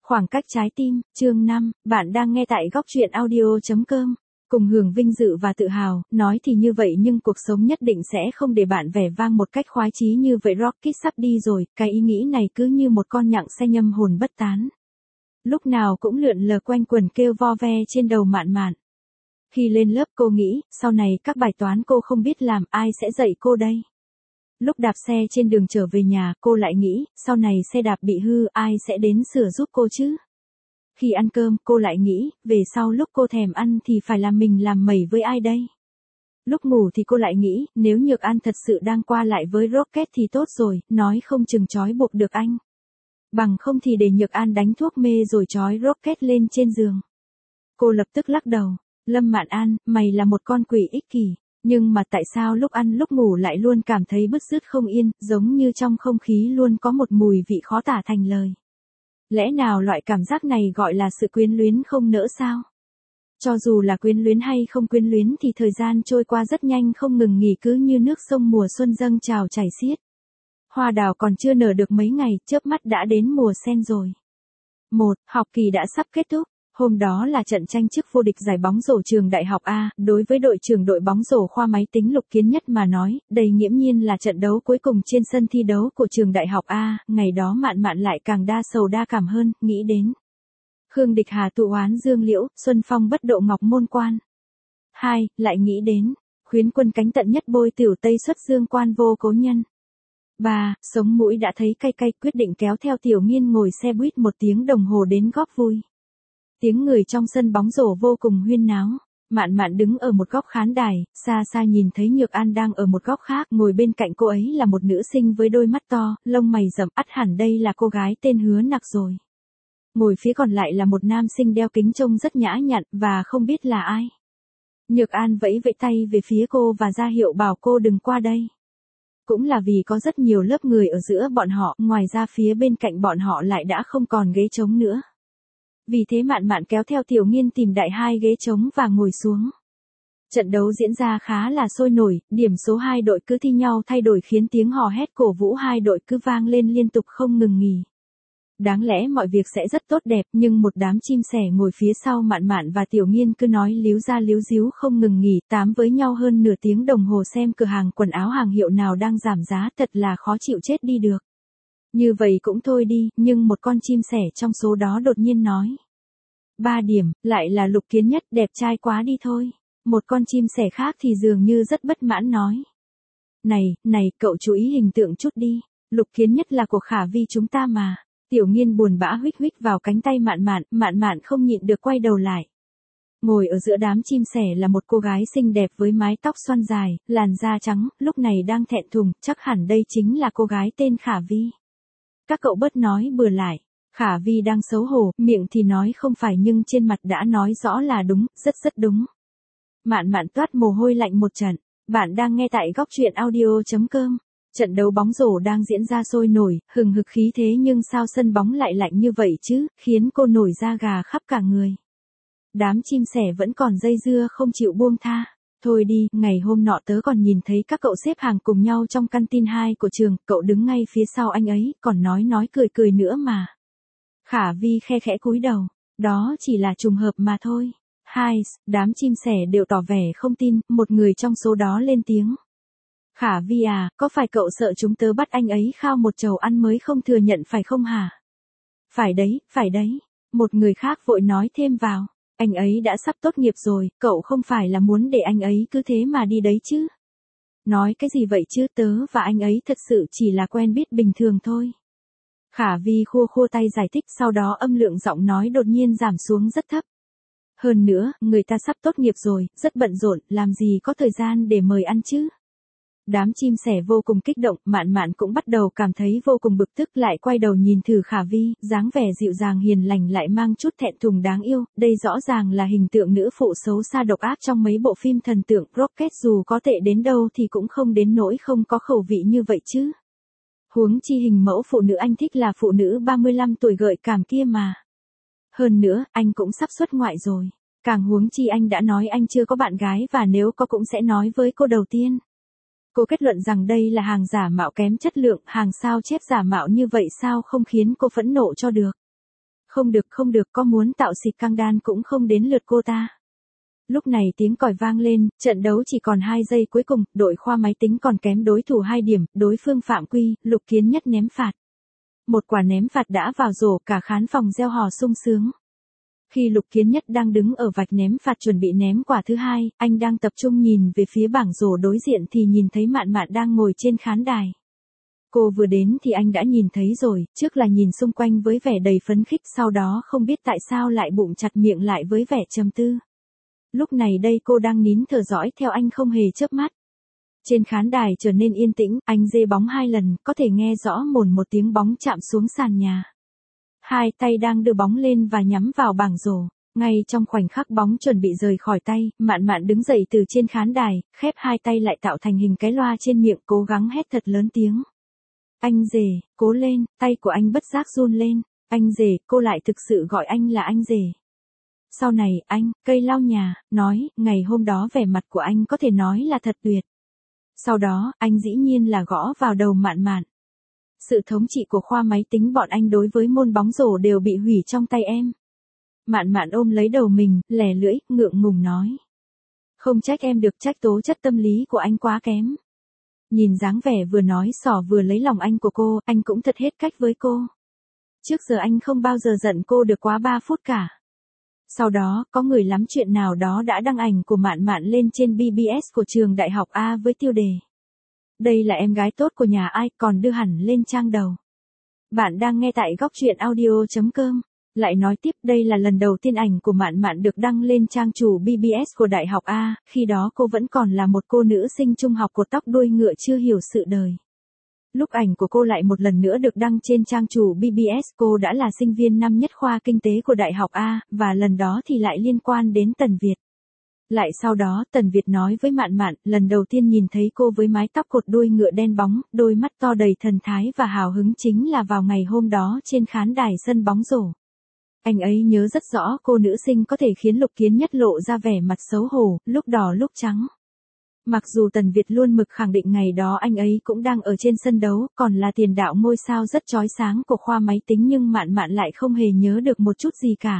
Khoảng cách trái tim, chương 5, bạn đang nghe tại góc truyện audio.com. Cùng hưởng vinh dự và tự hào, nói thì như vậy nhưng cuộc sống nhất định sẽ không để bạn vẻ vang một cách khoái chí như vậy. Rocket sắp đi rồi, cái ý nghĩ này cứ như một con nhặng xe nhâm hồn bất tán. Lúc nào cũng lượn lờ quanh quần kêu vo ve trên đầu Mạn Mạn. Khi lên lớp cô nghĩ, sau này các bài toán cô không biết làm, ai sẽ dạy cô đây? Lúc đạp xe trên đường trở về nhà, cô lại nghĩ, sau này xe đạp bị hư, ai sẽ đến sửa giúp cô chứ? Khi ăn cơm, cô lại nghĩ, về sau lúc cô thèm ăn thì phải làm mình làm mẩy với ai đây? Lúc ngủ thì cô lại nghĩ, nếu Nhược An thật sự đang qua lại với Rocket thì tốt rồi, nói không chừng trói buộc được anh. Bằng không thì để Nhược An đánh thuốc mê rồi trói Rocket lên trên giường. Cô lập tức lắc đầu, Lâm Mạn An, mày là một con quỷ ích kỷ. Nhưng mà tại sao lúc ăn lúc ngủ lại luôn cảm thấy bứt rứt không yên, giống như trong không khí luôn có một mùi vị khó tả thành lời. Lẽ nào loại cảm giác này gọi là sự quyến luyến không nỡ sao? Cho dù là quyến luyến hay không quyến luyến thì thời gian trôi qua rất nhanh không ngừng nghỉ, cứ như nước sông mùa xuân dâng trào chảy xiết. Hoa đào còn chưa nở được mấy ngày, chớp mắt đã đến mùa sen rồi. Học kỳ đã sắp kết thúc. Hôm đó là trận tranh chức vô địch giải bóng rổ trường đại học A, đối với đội trưởng đội bóng rổ khoa máy tính Lục Kiến Nhất mà nói, đây nghiễm nhiên là trận đấu cuối cùng trên sân thi đấu của trường đại học A, ngày đó Mạn Mạn lại càng đa sầu đa cảm hơn, nghĩ đến Khương Địch Hà tụ oán Dương Liễu, Xuân Phong bất độ Ngọc Môn Quan. 2. Lại nghĩ đến Khuyến Quân cánh tận nhất bôi tiểu Tây xuất Dương Quan vô cố nhân. 3. Sống mũi đã thấy cay cay, quyết định kéo theo Tiểu Nghiên ngồi xe buýt 1 tiếng đồng hồ đến góp vui. Tiếng người trong sân bóng rổ vô cùng huyên náo. Mạn Mạn đứng ở một góc khán đài, xa xa nhìn thấy Nhược An đang ở một góc khác, ngồi bên cạnh cô ấy là một nữ sinh với đôi mắt to, lông mày rậm, ắt hẳn đây là cô gái tên Hứa Nặc rồi. Ngồi phía còn lại là một nam sinh đeo kính trông rất nhã nhặn, và không biết là ai. Nhược An vẫy vẫy tay về phía cô và ra hiệu bảo cô đừng qua đây. Cũng là vì có rất nhiều lớp người ở giữa bọn họ, ngoài ra phía bên cạnh bọn họ lại đã không còn ghế trống nữa. Vì thế Mạn Mạn kéo theo Tiểu Nghiên tìm đại 2 ghế trống và ngồi xuống. Trận đấu diễn ra khá là sôi nổi, điểm số 2 đội cứ thi nhau thay đổi khiến tiếng hò hét cổ vũ 2 đội cứ vang lên liên tục không ngừng nghỉ. Đáng lẽ mọi việc sẽ rất tốt đẹp, nhưng một đám chim sẻ ngồi phía sau Mạn Mạn và Tiểu Nghiên cứ nói líu ra líu díu không ngừng nghỉ, tám với nhau hơn nửa tiếng đồng hồ xem cửa hàng quần áo hàng hiệu nào đang giảm giá, thật là khó chịu chết đi được. Như vậy cũng thôi đi, nhưng một con chim sẻ trong số đó đột nhiên nói. 3 điểm, lại là Lục Kiến Nhất, đẹp trai quá đi thôi. Một con chim sẻ khác thì dường như rất bất mãn nói. Này, cậu chú ý hình tượng chút đi, Lục Kiến Nhất là của Khả Vi chúng ta mà. Tiểu Nghiên buồn bã huých huých vào cánh tay Mạn Mạn không nhịn được quay đầu lại. Ngồi ở giữa đám chim sẻ là một cô gái xinh đẹp với mái tóc xoăn dài, làn da trắng, lúc này đang thẹn thùng, chắc hẳn đây chính là cô gái tên Khả Vi. Các cậu bớt nói bừa lại. Khả Vi đang xấu hổ, miệng thì nói không phải nhưng trên mặt đã nói rõ là đúng, rất đúng. Mạn Mạn toát mồ hôi lạnh một trận. Bạn đang nghe tại góc truyện audio.com. Trận đấu bóng rổ đang diễn ra sôi nổi, hừng hực khí thế nhưng sao sân bóng lại lạnh như vậy chứ, khiến cô nổi da gà khắp cả người. Đám chim sẻ vẫn còn dây dưa không chịu buông tha. Thôi đi, ngày hôm nọ tớ còn nhìn thấy các cậu xếp hàng cùng nhau trong căn tin 2 của trường, cậu đứng ngay phía sau anh ấy, còn nói cười nữa mà. Khả Vi khe khẽ cúi đầu, đó chỉ là trùng hợp mà thôi. Đám chim sẻ đều tỏ vẻ không tin, một người trong số đó lên tiếng. Khả Vi à, có phải cậu sợ chúng tớ bắt anh ấy khao một chầu ăn mới không thừa nhận phải không hả? Phải đấy. Một người khác vội nói thêm vào. Anh ấy đã sắp tốt nghiệp rồi, cậu không phải là muốn để anh ấy cứ thế mà đi đấy chứ? Nói cái gì vậy chứ, tớ và anh ấy thật sự chỉ là quen biết bình thường thôi. Khả Vi khua tay giải thích, sau đó âm lượng giọng nói đột nhiên giảm xuống rất thấp. Hơn nữa, người ta sắp tốt nghiệp rồi, rất bận rộn, làm gì có thời gian để mời ăn chứ? Đám chim sẻ vô cùng kích động, Mạn Mạn cũng bắt đầu cảm thấy vô cùng bực tức, lại quay đầu nhìn thử Khả Vi, dáng vẻ dịu dàng hiền lành lại mang chút thẹn thùng đáng yêu, đây rõ ràng là hình tượng nữ phụ xấu xa độc ác trong mấy bộ phim thần tượng. Rocket dù có tệ đến đâu thì cũng không đến nỗi không có khẩu vị như vậy chứ. Huống chi hình mẫu phụ nữ anh thích là phụ nữ 35 tuổi gợi cảm kia mà. Hơn nữa, anh cũng sắp xuất ngoại rồi. Càng huống chi anh đã nói anh chưa có bạn gái và nếu có cũng sẽ nói với cô đầu tiên. Cô kết luận rằng đây là hàng giả mạo kém chất lượng, hàng sao chép giả mạo như vậy sao không khiến cô phẫn nộ cho được. Không được, có muốn tạo xịt căng đan cũng không đến lượt cô ta. Lúc này tiếng còi vang lên, trận đấu chỉ còn 2 giây cuối cùng, đội khoa máy tính còn kém đối thủ 2 điểm, đối phương phạm quy, Lục Kiến Nhất ném phạt. Một quả ném phạt đã vào rổ, cả khán phòng reo hò sung sướng. Khi Lục Kiến Nhất đang đứng ở vạch ném phạt chuẩn bị ném quả thứ hai, anh đang tập trung nhìn về phía bảng rổ đối diện thì nhìn thấy Mạn Mạn đang ngồi trên khán đài. Cô vừa đến thì anh đã nhìn thấy rồi, trước là nhìn xung quanh với vẻ đầy phấn khích, sau đó không biết tại sao lại bụng chặt miệng lại với vẻ trầm tư. Lúc này đây cô đang nín thở dõi theo anh không hề chớp mắt. Trên khán đài trở nên yên tĩnh, anh giê bóng 2 lần, có thể nghe rõ mồn một tiếng bóng chạm xuống sàn nhà. Hai tay đang đưa bóng lên và nhắm vào bảng rổ. Ngay trong khoảnh khắc bóng chuẩn bị rời khỏi tay, Mạn Mạn đứng dậy từ trên khán đài, khép hai tay lại tạo thành hình cái loa trên miệng, cố gắng hét thật lớn tiếng. Anh rể, cố lên, tay của anh bất giác run lên. Anh rể, cô lại thực sự gọi anh là anh rể. Sau này, anh, cây lau nhà, nói, ngày hôm đó vẻ mặt của anh có thể nói là thật tuyệt. Sau đó, anh dĩ nhiên là gõ vào đầu Mạn Mạn. Sự thống trị của khoa máy tính bọn anh đối với môn bóng rổ đều bị hủy trong tay em. Mạn Mạn ôm lấy đầu mình, lè lưỡi, ngượng ngùng nói. Không trách em được, trách tố chất tâm lý của anh quá kém. Nhìn dáng vẻ vừa nói xỏ vừa lấy lòng anh của cô, anh cũng thật hết cách với cô. Trước giờ anh không bao giờ giận cô được quá 3 phút cả. Sau đó, có người lắm chuyện nào đó đã đăng ảnh của Mạn Mạn lên trên BBS của trường đại học A với tiêu đề. Đây là em gái tốt của nhà ai, còn đưa hẳn lên trang đầu. Bạn đang nghe tại góc truyện audio.com. Lại nói tiếp, đây là lần đầu tiên ảnh của Mạn Mạn được đăng lên trang chủ BBS của đại học A, khi đó cô vẫn còn là một cô nữ sinh trung học cột tóc đuôi ngựa chưa hiểu sự đời. Lúc ảnh của cô lại một lần nữa được đăng trên trang chủ BBS, cô đã là sinh viên năm nhất khoa kinh tế của đại học A, và lần đó thì lại liên quan đến Tần Việt. Lại sau đó, Tần Việt nói với Mạn Mạn, lần đầu tiên nhìn thấy cô với mái tóc cột đuôi ngựa đen bóng, đôi mắt to đầy thần thái và hào hứng chính là vào ngày hôm đó trên khán đài sân bóng rổ. Anh ấy nhớ rất rõ cô nữ sinh có thể khiến Lục Kiến Nhất lộ ra vẻ mặt xấu hổ, lúc đỏ lúc trắng. Mặc dù Tần Việt luôn mực khẳng định ngày đó anh ấy cũng đang ở trên sân đấu, còn là tiền đạo ngôi sao rất chói sáng của khoa máy tính, nhưng Mạn Mạn lại không hề nhớ được một chút gì cả.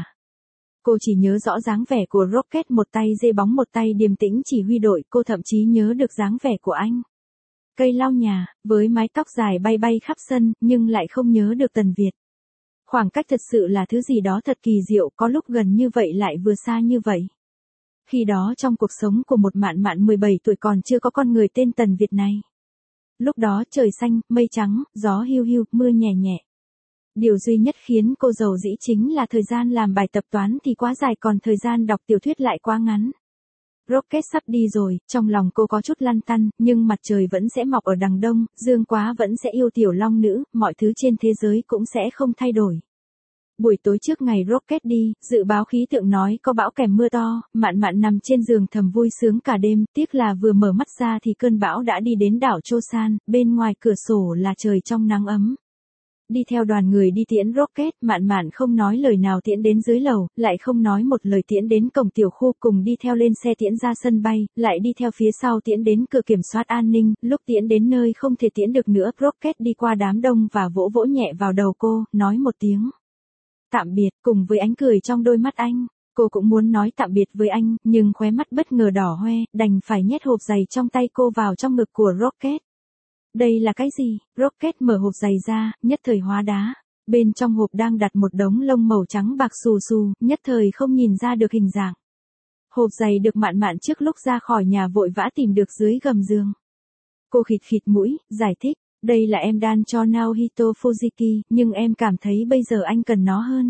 Cô chỉ nhớ rõ dáng vẻ của Rocket, một tay giê bóng một tay điềm tĩnh chỉ huy đội, cô thậm chí nhớ được dáng vẻ của anh. Cây lau nhà, với mái tóc dài bay bay khắp sân, nhưng lại không nhớ được Tần Việt. Khoảng cách thật sự là thứ gì đó thật kỳ diệu, có lúc gần như vậy lại vừa xa như vậy. Khi đó trong cuộc sống của một Mạn Mạn 17 tuổi còn chưa có con người tên Tần Việt này. Lúc đó trời xanh, mây trắng, gió hiu hiu, mưa nhẹ nhẹ. Điều duy nhất khiến cô giàu dĩ chính là thời gian làm bài tập toán thì quá dài, còn thời gian đọc tiểu thuyết lại quá ngắn. Rocket sắp đi rồi, trong lòng cô có chút lăn tăn, nhưng mặt trời vẫn sẽ mọc ở đằng đông, Dương Quá vẫn sẽ yêu tiểu long nữ, mọi thứ trên thế giới cũng sẽ không thay đổi. Buổi tối trước ngày Rocket đi, dự báo khí tượng nói có bão kèm mưa to, Mạn Mạn nằm trên giường thầm vui sướng cả đêm, tiếc là vừa mở mắt ra thì cơn bão đã đi đến đảo Chosan, bên ngoài cửa sổ là trời trong nắng ấm. Đi theo đoàn người đi tiễn Rocket, Mạn Mạn không nói lời nào tiễn đến dưới lầu, lại không nói một lời tiễn đến cổng tiểu khu, cùng đi theo lên xe tiễn ra sân bay, lại đi theo phía sau tiễn đến cửa kiểm soát an ninh, lúc tiễn đến nơi không thể tiễn được nữa, Rocket đi qua đám đông và vỗ vỗ nhẹ vào đầu cô, nói một tiếng tạm biệt, cùng với ánh cười trong đôi mắt anh. Cô cũng muốn nói tạm biệt với anh, nhưng khóe mắt bất ngờ đỏ hoe, đành phải nhét hộp giày trong tay cô vào trong ngực của Rocket. Đây là cái gì? Rocket mở hộp giày ra, nhất thời hóa đá. Bên trong hộp đang đặt một đống lông màu trắng bạc xù xù, nhất thời không nhìn ra được hình dạng. Hộp giày được Mạn Mạn trước lúc ra khỏi nhà vội vã tìm được dưới gầm giường. Cô khịt khịt mũi, giải thích, đây là em đan cho Naohito Fujiki, nhưng em cảm thấy bây giờ anh cần nó hơn.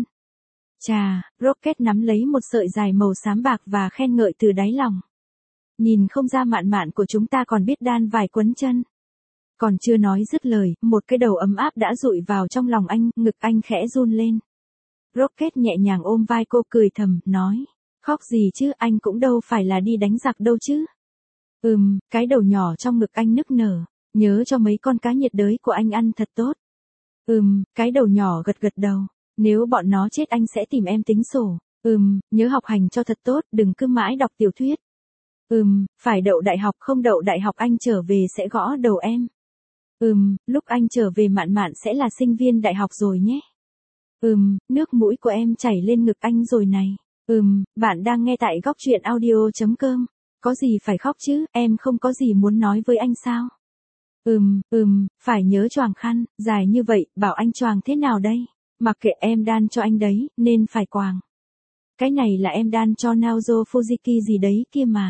Chà, Rocket nắm lấy một sợi dài màu xám bạc và khen ngợi từ đáy lòng. Nhìn không ra Mạn Mạn của chúng ta còn biết đan vài quấn chân. Còn chưa nói dứt lời, một cái đầu ấm áp đã dụi vào trong lòng anh, ngực anh khẽ run lên. Rocket nhẹ nhàng ôm vai cô cười thầm, nói, khóc gì chứ, anh cũng đâu phải là đi đánh giặc đâu chứ. Cái đầu nhỏ trong ngực anh nức nở, nhớ cho mấy con cá nhiệt đới của anh ăn thật tốt. Cái đầu nhỏ gật gật đầu, nếu bọn nó chết anh sẽ tìm em tính sổ. Nhớ học hành cho thật tốt, đừng cứ mãi đọc tiểu thuyết. Phải đậu đại học, không đậu đại học anh trở về sẽ gõ đầu em. Lúc anh trở về Mạn Mạn sẽ là sinh viên đại học rồi nhé. Nước mũi của em chảy lên ngực anh rồi này. Bạn đang nghe tại góc truyện audio.com. Có gì phải khóc chứ, em không có gì muốn nói với anh sao? Phải nhớ choàng khăn, dài như vậy, bảo anh choàng thế nào đây? Mặc kệ, em đan cho anh đấy, nên phải quàng. Cái này là em đan cho Naoto Fujiki gì đấy kia mà.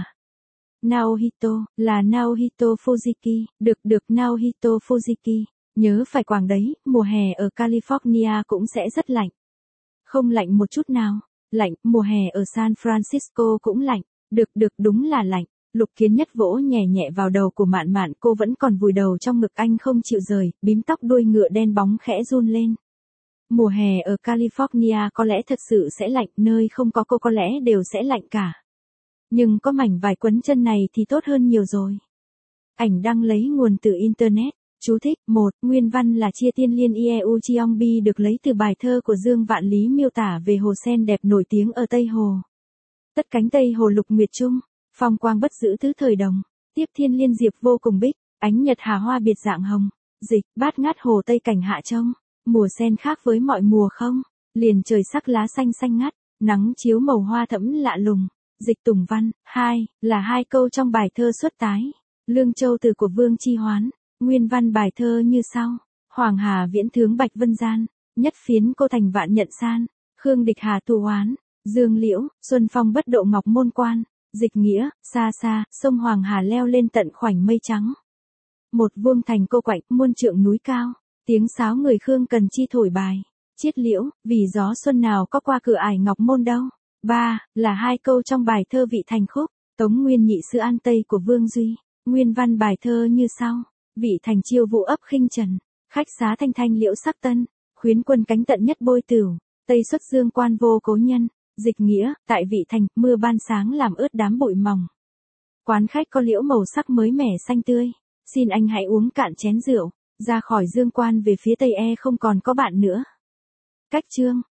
Naohito, là Naohito Fujiki, được Naohito Fujiki. Nhớ phải quàng đấy, mùa hè ở California cũng sẽ rất lạnh. Không lạnh một chút nào. Lạnh, mùa hè ở San Francisco cũng lạnh. Được, đúng là lạnh. Lục Kiến Nhất vỗ nhẹ nhẹ vào đầu của Mạn Mạn, cô vẫn còn vùi đầu trong ngực anh không chịu rời, bím tóc đuôi ngựa đen bóng khẽ run lên. Mùa hè ở California có lẽ thật sự sẽ lạnh, nơi không có cô có lẽ đều sẽ lạnh cả. Nhưng có mảnh vải quấn chân này thì tốt hơn nhiều rồi. Ảnh đăng lấy nguồn từ Internet. Chú thích: 1. Nguyên văn là Chia Tiên Liên Ieu Cheongbi được lấy từ bài thơ của Dương Vạn Lý miêu tả về hồ sen đẹp nổi tiếng ở Tây Hồ. Tất cánh Tây Hồ lục nguyệt trung, phong quang bất giữ tứ thời đồng, tiếp thiên liên diệp vô cùng bích, ánh nhật hà hoa biệt dạng hồng. Dịch: bát ngát hồ Tây cảnh hạ trông, mùa sen khác với mọi mùa không, liền trời sắc lá xanh xanh ngắt, nắng chiếu màu hoa thẫm lạ lùng. Dịch Tùng văn. 2. Là hai câu trong bài thơ Xuất Tái, Lương Châu Từ của Vương Chi Hoán. Nguyên văn bài thơ như sau: Hoàng Hà viễn thướng bạch vân gian, nhất phiến cô thành vạn nhận san, Khương địch hà tù oán, Dương Liễu, xuân phong bất độ ngọc môn quan. Dịch nghĩa: xa xa, sông Hoàng Hà leo lên tận khoảnh mây trắng. Một vuông thành cô quạnh, muôn trượng núi cao, tiếng sáo người Khương cần chi thổi bài. Chiết liễu, vì gió xuân nào có qua cửa ải ngọc môn đâu. 3. Là hai câu trong bài thơ Vị Thành khúc, Tống Nguyên Nhị Sư An Tây của Vương Duy. Nguyên văn bài thơ như sau: Vị Thành chiêu vũ ấp khinh trần, khách xá thanh thanh liễu sắc tân, khuyến quân cánh tận nhất bôi tửu, tây xuất dương quan vô cố nhân. Dịch nghĩa: tại Vị Thành, mưa ban sáng làm ướt đám bụi mỏng. Quán khách có liễu màu sắc mới mẻ xanh tươi, xin anh hãy uống cạn chén rượu, ra khỏi dương quan về phía tây không còn có bạn nữa. Cách chương: